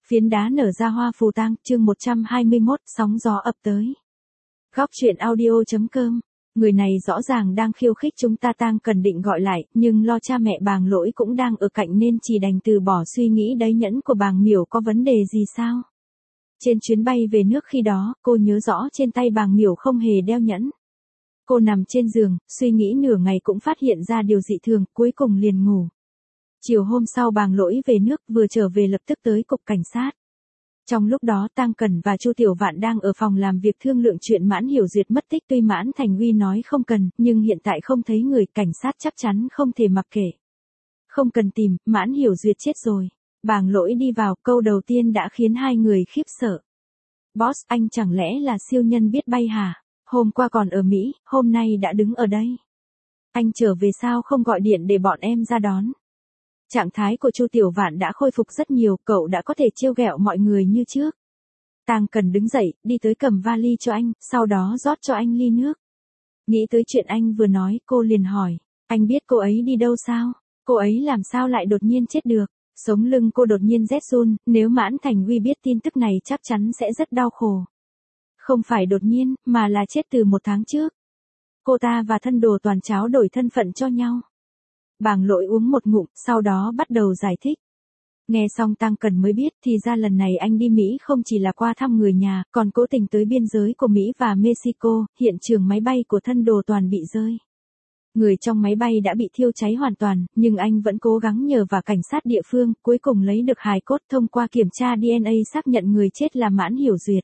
Phiến đá nở ra hoa phù tang, chương 121, sóng gió ập tới. Góc truyện audio.com. Người này rõ ràng đang khiêu khích chúng ta, Tang Cần định gọi lại, nhưng lo cha mẹ Bàng Lỗi cũng đang ở cạnh nên chỉ đành từ bỏ suy nghĩ đấy. Nhẫn của Bàng Miểu có vấn đề gì sao? Trên chuyến bay về nước khi đó, cô nhớ rõ trên tay Bàng Miểu không hề đeo nhẫn. Cô nằm trên giường, suy nghĩ nửa ngày cũng phát hiện ra điều dị thường, cuối cùng liền ngủ. Chiều hôm sau Bàng Lỗi về nước, vừa trở về lập tức tới cục cảnh sát. Trong lúc đó Tang Cần và Chu Tiểu Vạn đang ở phòng làm việc thương lượng chuyện Mãn Hiểu Duyệt mất tích. Tuy Mãn Thành Uy nói không cần, nhưng hiện tại không thấy người, cảnh sát chắc chắn không thể mặc kệ. Không cần tìm, Mãn Hiểu Duyệt chết rồi. Bàng Lỗi đi vào, câu đầu tiên đã khiến hai người khiếp sợ. Boss, anh chẳng lẽ là siêu nhân biết bay hả? Hôm qua còn ở Mỹ, hôm nay đã đứng ở đây. Anh trở về sao không gọi điện để bọn em ra đón? Trạng thái của Chu Tiểu Vạn đã khôi phục rất nhiều, cậu đã có thể trêu ghẹo mọi người như trước. Tang Cần đứng dậy, đi tới cầm vali cho anh, sau đó rót cho anh ly nước. Nghĩ tới chuyện anh vừa nói, cô liền hỏi, anh biết cô ấy đi đâu sao? Cô ấy làm sao lại đột nhiên chết được? Sống lưng cô đột nhiên rét run, nếu Mãn Thành Uy biết tin tức này chắc chắn sẽ rất đau khổ. Không phải đột nhiên, mà là chết từ 1 tháng trước. Cô ta và Thân Đồ Toàn tráo đổi thân phận cho nhau. Bàng Lỗi uống một ngụm, sau đó bắt đầu giải thích. Nghe xong Tang Cần mới biết, thì ra lần này anh đi Mỹ không chỉ là qua thăm người nhà, còn cố tình tới biên giới của Mỹ và Mexico, hiện trường máy bay của Thân Đồ Toàn bị rơi. Người trong máy bay đã bị thiêu cháy hoàn toàn, nhưng anh vẫn cố gắng nhờ vào cảnh sát địa phương, cuối cùng lấy được hài cốt. Thông qua kiểm tra DNA xác nhận người chết là Mãn Hiểu Duyệt.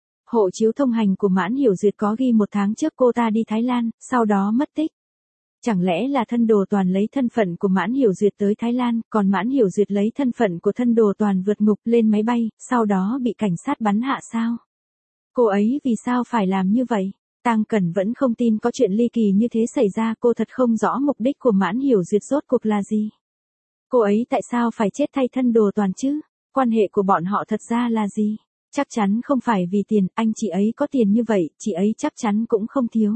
Hộ chiếu thông hành của Mãn Hiểu Duyệt có ghi 1 tháng trước cô ta đi Thái Lan, sau đó mất tích. Chẳng lẽ là Thân Đồ Toàn lấy thân phận của Mãn Hiểu Duyệt tới Thái Lan, còn Mãn Hiểu Duyệt lấy thân phận của Thân Đồ Toàn vượt ngục lên máy bay, sau đó bị cảnh sát bắn hạ sao? Cô ấy vì sao phải làm như vậy? Tang Cần vẫn không tin có chuyện ly kỳ như thế xảy ra, cô thật không rõ mục đích của Mãn Hiểu Duyệt rốt cuộc là gì. Cô ấy tại sao phải chết thay Thân Đồ Toàn chứ? Quan hệ của bọn họ thật ra là gì? Chắc chắn không phải vì tiền, anh chị ấy có tiền như vậy, chị ấy chắc chắn cũng không thiếu.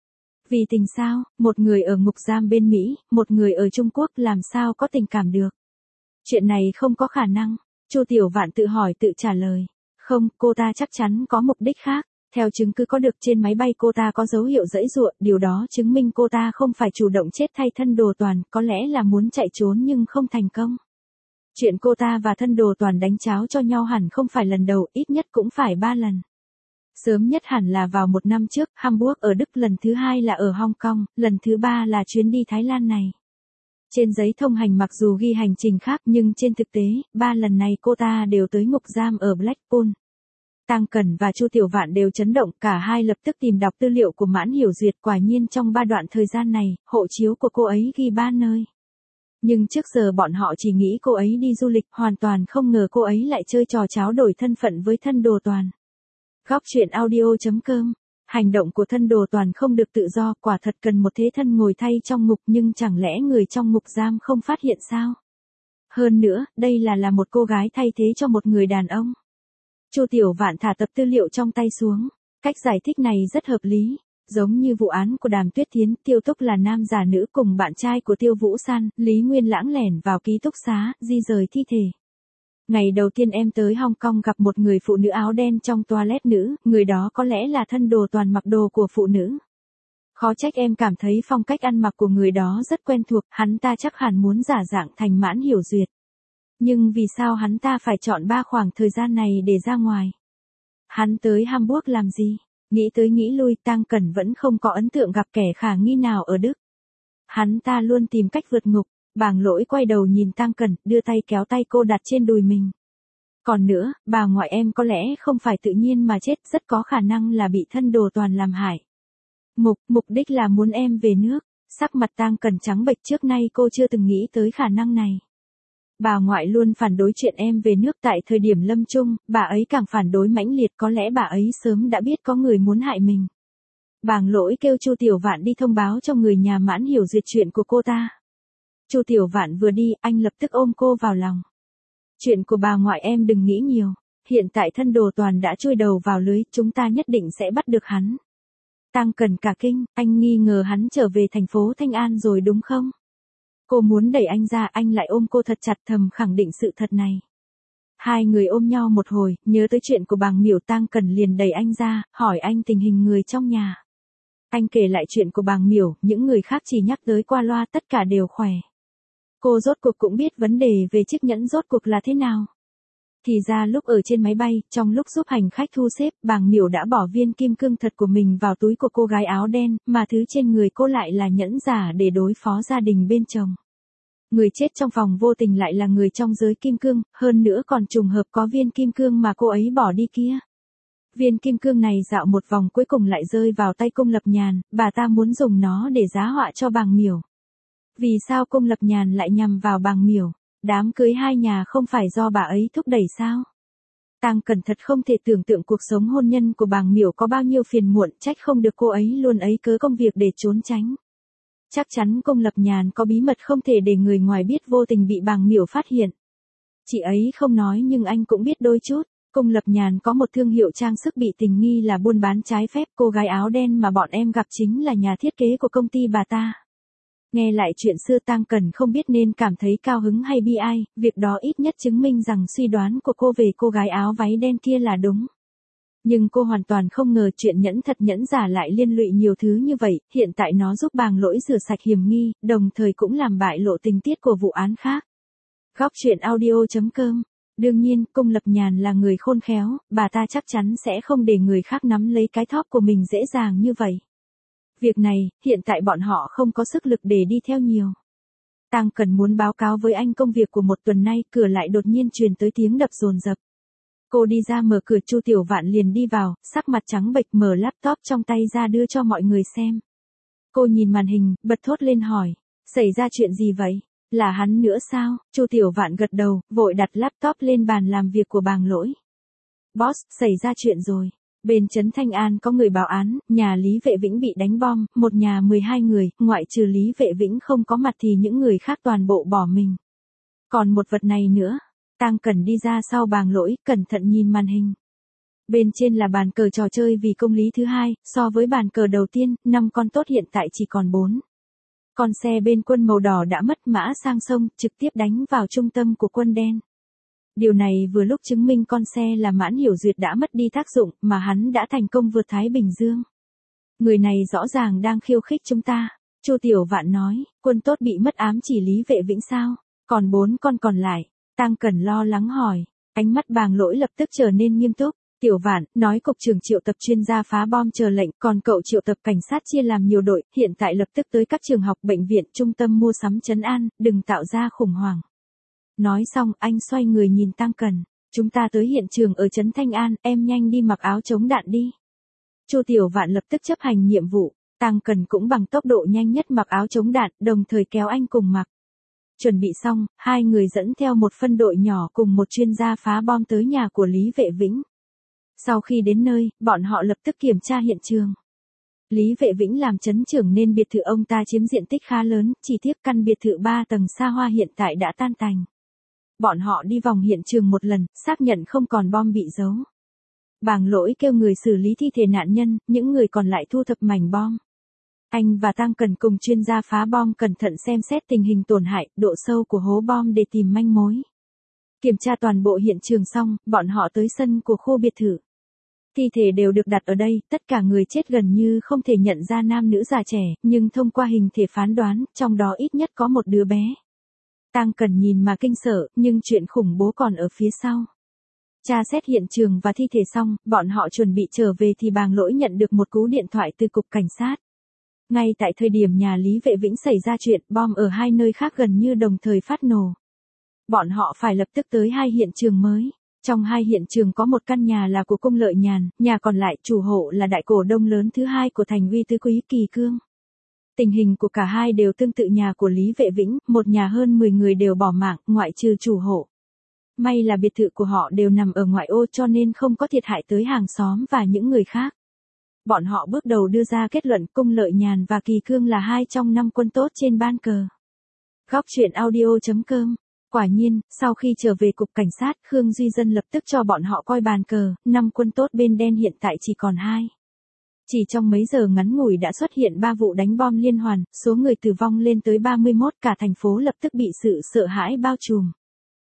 Vì tình sao, một người ở ngục giam bên Mỹ, một người ở Trung Quốc làm sao có tình cảm được. Chuyện này không có khả năng, Chu Tiểu Vạn tự hỏi tự trả lời. Không, cô ta chắc chắn có mục đích khác. Theo chứng cứ có được trên máy bay cô ta có dấu hiệu giãy giụa, điều đó chứng minh cô ta không phải chủ động chết thay Thân Đồ Toàn, có lẽ là muốn chạy trốn nhưng không thành công. Chuyện cô ta và Thân Đồ Toàn đánh cháo cho nhau hẳn không phải lần đầu, ít nhất cũng phải 3 lần. Sớm nhất hẳn là vào 1 năm trước, Hamburg ở Đức, lần thứ 2 là ở Hong Kong, lần thứ 3 là chuyến đi Thái Lan này. Trên giấy thông hành mặc dù ghi hành trình khác nhưng trên thực tế, 3 lần này cô ta đều tới ngục giam ở Blackpool. Tang Cần và Chu Tiểu Vạn đều chấn động, cả hai lập tức tìm đọc tư liệu của Mãn Hiểu Duyệt, quả nhiên trong 3 đoạn thời gian này, hộ chiếu của cô ấy ghi 3 nơi. Nhưng trước giờ bọn họ chỉ nghĩ cô ấy đi du lịch, hoàn toàn không ngờ cô ấy lại chơi trò tráo đổi thân phận với Thân Đồ Toàn. Góc truyện audio.com. Hành động của Thân Đồ Toàn không được tự do, quả thật cần một thế thân ngồi thay trong ngục, nhưng chẳng lẽ người trong ngục giam không phát hiện sao? Hơn nữa, đây là một cô gái thay thế cho một người đàn ông. Chu Tiểu Vạn thả tập tư liệu trong tay xuống. Cách giải thích này rất hợp lý. Giống như vụ án của Đàm Tuyết Thiến, Tiêu Túc là nam giả nữ cùng bạn trai của Tiêu Vũ San, Lý Nguyên Lãng lẻn vào ký túc xá, di rời thi thể. Ngày đầu tiên em tới Hong Kong gặp một người phụ nữ áo đen trong toilet nữ, người đó có lẽ là Thân Đồ Toàn mặc đồ của phụ nữ. Khó trách em cảm thấy phong cách ăn mặc của người đó rất quen thuộc, hắn ta chắc hẳn muốn giả dạng thành Mãn Hiểu Duyệt. Nhưng vì sao hắn ta phải chọn 3 khoảng thời gian này để ra ngoài? Hắn tới Hamburg làm gì? Nghĩ tới nghĩ lui, Tang Cần vẫn không có ấn tượng gặp kẻ khả nghi nào ở Đức. Hắn ta luôn tìm cách vượt ngục. Bàng Lỗi quay đầu nhìn Tang Cần, đưa tay kéo tay cô đặt trên đùi mình. Còn nữa, bà ngoại em có lẽ không phải tự nhiên mà chết, rất có khả năng là bị Thân Đồ Toàn làm hại. Mục đích là muốn em về nước. Sắc mặt Tang Cần trắng bệch, trước nay cô chưa từng nghĩ tới khả năng này. Bà ngoại luôn phản đối chuyện em về nước, tại thời điểm lâm chung, bà ấy càng phản đối mãnh liệt, có lẽ bà ấy sớm đã biết có người muốn hại mình. Bàng Lỗi kêu Chu Tiểu Vạn đi thông báo cho người nhà Mãn Hiểu Duyệt chuyện của cô ta. Chu Tiểu Vạn vừa đi, anh lập tức ôm cô vào lòng. Chuyện của bà ngoại em đừng nghĩ nhiều, hiện tại Thân Đồ Toàn đã chui đầu vào lưới, chúng ta nhất định sẽ bắt được hắn. Tang Cần cả kinh, anh nghi ngờ hắn trở về thành phố Thanh An rồi đúng không? Cô muốn đẩy anh ra, anh lại ôm cô thật chặt, thầm khẳng định sự thật này. Hai người ôm nhau một hồi, nhớ tới chuyện của Bàng Miểu, Tang Cẩn liền đẩy anh ra, hỏi anh tình hình người trong nhà. Anh kể lại chuyện của Bàng Miểu, những người khác chỉ nhắc tới qua loa, tất cả đều khỏe. Cô rốt cuộc cũng biết vấn đề về chiếc nhẫn rốt cuộc là thế nào. Thì ra lúc ở trên máy bay, trong lúc giúp hành khách thu xếp, Bàng Miểu đã bỏ viên kim cương thật của mình vào túi của cô gái áo đen, mà thứ trên người cô lại là nhẫn giả để đối phó gia đình bên chồng. Người chết trong phòng vô tình lại là người trong giới kim cương, hơn nữa còn trùng hợp có viên kim cương mà cô ấy bỏ đi kia. Viên kim cương này dạo một vòng cuối cùng lại rơi vào tay Cung Lập Nhàn, bà ta muốn dùng nó để giá họa cho Bàng Miểu. Vì sao Cung Lập Nhàn lại nhằm vào Bàng Miểu? Đám cưới hai nhà không phải do bà ấy thúc đẩy sao? Tang Cẩn thật không thể tưởng tượng cuộc sống hôn nhân của Bàng Miểu có bao nhiêu phiền muộn, trách không được cô ấy luôn ấy cớ công việc để trốn tránh. Chắc chắn Cung Lập Nhàn có bí mật không thể để người ngoài biết, vô tình bị Bàng Miểu phát hiện. Chị ấy không nói nhưng anh cũng biết đôi chút. Cung Lập Nhàn có một thương hiệu trang sức bị tình nghi là buôn bán trái phép, cô gái áo đen mà bọn em gặp chính là nhà thiết kế của công ty bà ta. Nghe lại chuyện xưa, Tang Cẩn không biết nên cảm thấy cao hứng hay bi ai, việc đó ít nhất chứng minh rằng suy đoán của cô về cô gái áo váy đen kia là đúng. Nhưng cô hoàn toàn không ngờ chuyện nhẫn thật nhẫn giả lại liên lụy nhiều thứ như vậy, hiện tại nó giúp Bàng Lỗi rửa sạch hiểm nghi, đồng thời cũng làm bại lộ tình tiết của vụ án khác. Góc truyện audio.com. Đương nhiên, Cung Lập Nhàn là người khôn khéo, bà ta chắc chắn sẽ không để người khác nắm lấy cái thóp của mình dễ dàng như vậy. Việc này, hiện tại bọn họ không có sức lực để đi theo nhiều. Tang Cẩn muốn báo cáo với anh công việc của một tuần nay, cửa lại đột nhiên truyền tới tiếng đập dồn dập. Cô đi ra mở cửa, Chu Tiểu Vạn liền đi vào, sắc mặt trắng bệch mở laptop trong tay ra đưa cho mọi người xem. Cô nhìn màn hình, bật thốt lên hỏi, xảy ra chuyện gì vậy? Là hắn nữa sao? Chu Tiểu Vạn gật đầu, vội đặt laptop lên bàn làm việc của Bàng Lỗi. Boss, xảy ra chuyện rồi. Bên Trấn Thanh An có người báo án, nhà Lý Vệ Vĩnh bị đánh bom, một nhà 12 người, ngoại trừ Lý Vệ Vĩnh không có mặt thì những người khác toàn bộ bỏ mình. Còn một vật này nữa. Tang Cẩn đi ra sau Bàng Lỗi, cẩn thận nhìn màn hình. Bên trên là bàn cờ trò chơi vì công lý thứ hai, so với bàn cờ đầu tiên, 5 con tốt hiện tại chỉ còn 4. Con xe bên quân màu đỏ đã mất mã sang sông, trực tiếp đánh vào trung tâm của quân đen. Điều này vừa lúc chứng minh con xe là Mãn Hiểu Duyệt đã mất đi tác dụng, mà hắn đã thành công vượt Thái Bình Dương. Người này rõ ràng đang khiêu khích chúng ta. Chu Tiểu Vạn nói, quân tốt bị mất ám chỉ Lý Vệ Vĩnh sao? Còn 4 con còn lại. Tang Cẩn lo lắng hỏi. Ánh mắt Bàng Lỗi lập tức trở nên nghiêm túc. Tiểu Vạn, nói cục trưởng triệu tập chuyên gia phá bom chờ lệnh, còn cậu triệu tập cảnh sát chia làm nhiều đội, hiện tại lập tức tới các trường học, bệnh viện, trung tâm mua sắm trấn an, đừng tạo ra khủng hoảng. Nói xong, anh xoay người nhìn Tang Cẩn. Chúng ta tới hiện trường ở Trấn Thanh An, em nhanh đi mặc áo chống đạn đi. Chu Tiểu Vạn lập tức chấp hành nhiệm vụ, Tang Cẩn cũng bằng tốc độ nhanh nhất mặc áo chống đạn, đồng thời kéo anh cùng mặc. Chuẩn bị xong, hai người dẫn theo một phân đội nhỏ cùng một chuyên gia phá bom tới nhà của Lý Vệ Vĩnh. Sau khi đến nơi, bọn họ lập tức kiểm tra hiện trường. Lý Vệ Vĩnh làm trấn trưởng nên biệt thự ông ta chiếm diện tích khá lớn, chỉ tiếc căn biệt thự 3 tầng xa hoa hiện tại đã tan tành. Bọn họ đi vòng hiện trường một lần, xác nhận không còn bom bị giấu. Bàng Lỗi kêu người xử lý thi thể nạn nhân, những người còn lại thu thập mảnh bom. Anh và Tang Cẩn cùng chuyên gia phá bom cẩn thận xem xét tình hình tổn hại, độ sâu của hố bom để tìm manh mối. Kiểm tra toàn bộ hiện trường xong, bọn họ tới sân của khu biệt thự. Thi thể đều được đặt ở đây, tất cả người chết gần như không thể nhận ra nam nữ già trẻ, nhưng thông qua hình thể phán đoán, trong đó ít nhất có một đứa bé. Tang Cẩn nhìn mà kinh sợ, nhưng chuyện khủng bố còn ở phía sau. Tra xét hiện trường và thi thể xong, bọn họ chuẩn bị trở về thì Bàng Lỗi nhận được một cú điện thoại từ cục cảnh sát. Ngay tại thời điểm nhà Lý Vệ Vĩnh xảy ra chuyện, bom ở hai nơi khác gần như đồng thời phát nổ. Bọn họ phải lập tức tới hai hiện trường mới. Trong hai hiện trường có một căn nhà là của Cung Lợi Nhàn, nhà còn lại chủ hộ là đại cổ đông lớn thứ hai của thành Uy Tứ Quý Kỳ Cương. Tình hình của cả hai đều tương tự nhà của Lý Vệ Vĩnh, một nhà hơn 10 người đều bỏ mạng, ngoại trừ chủ hộ. May là biệt thự của họ đều nằm ở ngoại ô cho nên không có thiệt hại tới hàng xóm và những người khác. Bọn họ bước đầu đưa ra kết luận Cung Lợi Nhàn và Kỳ Cương là 2 trong 5 quân tốt trên ban cờ. Góc truyện audio.com. Quả nhiên, sau khi trở về cục cảnh sát, Khương Duy Dân lập tức cho bọn họ coi bàn cờ, 5 quân tốt bên đen hiện tại chỉ còn 2. Chỉ trong mấy giờ ngắn ngủi đã xuất hiện 3 vụ đánh bom liên hoàn, số người tử vong lên tới 31, cả thành phố lập tức bị sự sợ hãi bao trùm.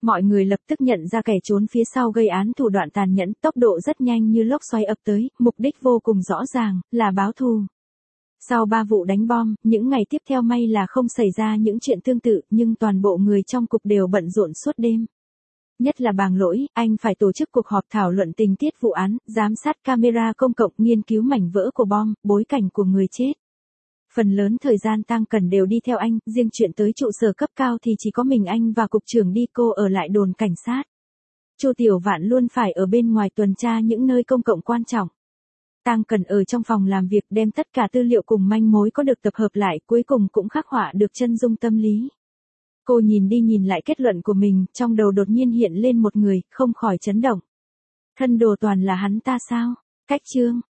Mọi người lập tức nhận ra kẻ trốn phía sau gây án thủ đoạn tàn nhẫn, tốc độ rất nhanh như lốc xoáy ập tới, mục đích vô cùng rõ ràng, là báo thù. Sau 3 vụ đánh bom, những ngày tiếp theo may là không xảy ra những chuyện tương tự, nhưng toàn bộ người trong cục đều bận rộn suốt đêm. Nhất là Bàng Lỗi, anh phải tổ chức cuộc họp thảo luận tình tiết vụ án, giám sát camera công cộng, nghiên cứu mảnh vỡ của bom, bối cảnh của người chết. Phần lớn thời gian Tăng Cẩn đều đi theo anh, riêng chuyện tới trụ sở cấp cao thì chỉ có mình anh và cục trưởng đi, cô ở lại đồn cảnh sát. Chu Tiểu Vạn luôn phải ở bên ngoài tuần tra những nơi công cộng quan trọng. Tăng Cẩn ở trong phòng làm việc đem tất cả tư liệu cùng manh mối có được tập hợp lại, cuối cùng cũng khắc họa được chân dung tâm lý. Cô nhìn đi nhìn lại kết luận của mình, trong đầu đột nhiên hiện lên một người, không khỏi chấn động. Thân đồ toàn là hắn ta sao? Cách Trương,